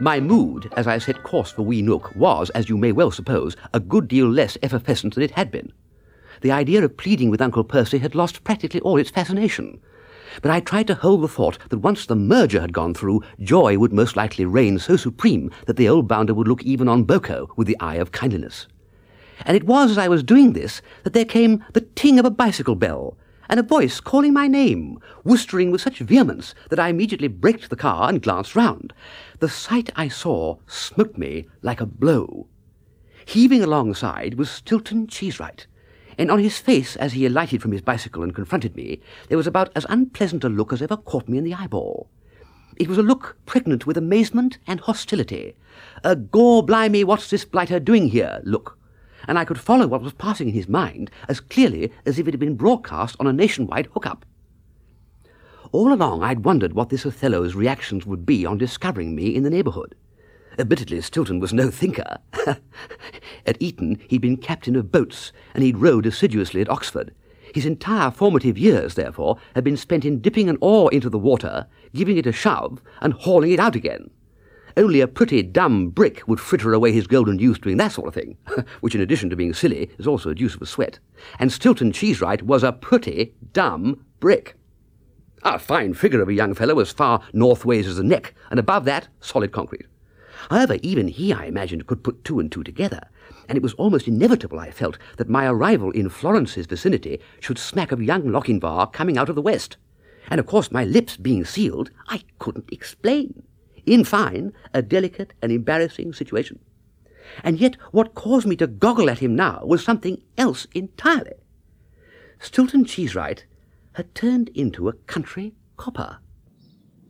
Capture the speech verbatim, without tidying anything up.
My mood, as I set course for Wee Nook, was, as you may well suppose, a good deal less effervescent than it had been. The idea of pleading with Uncle Percy had lost practically all its fascination. But I tried to hold the thought that once the merger had gone through, joy would most likely reign so supreme that the old bounder would look even on Boko with the eye of kindliness. And it was as I was doing this that there came the ting of a bicycle bell, and a voice calling my name, woostering with such vehemence that I immediately braked the car and glanced round. The sight I saw smote me like a blow. Heaving alongside was Stilton Cheesewright, and on his face, as he alighted from his bicycle and confronted me, there was about as unpleasant a look as ever caught me in the eyeball. It was a look pregnant with amazement and hostility, a gore-blimey, what's this blighter doing here look, and I could follow what was passing in his mind as clearly as if it had been broadcast on a nationwide hookup. All along I'd wondered what this Othello's reactions would be on discovering me in the neighbourhood. Admittedly, Stilton was no thinker. At Eton, he'd been captain of boats, and he'd rowed assiduously at Oxford. His entire formative years, therefore, had been spent in dipping an oar into the water, giving it a shove, and hauling it out again. Only a pretty dumb brick would fritter away his golden youth doing that sort of thing, which, in addition to being silly, is also a deuce of a sweat. And Stilton Cheesewright was a pretty dumb brick. A fine figure of a young fellow as far northways as the neck, and above that, solid concrete. However, even he, I imagined, could put two and two together, and it was almost inevitable, I felt, that my arrival in Florence's vicinity should smack of young Lochinvar coming out of the west. And of course, my lips being sealed, I couldn't explain. In fine, a delicate and embarrassing situation. And yet what caused me to goggle at him now was something else entirely. Stilton Cheesewright had turned into a country copper.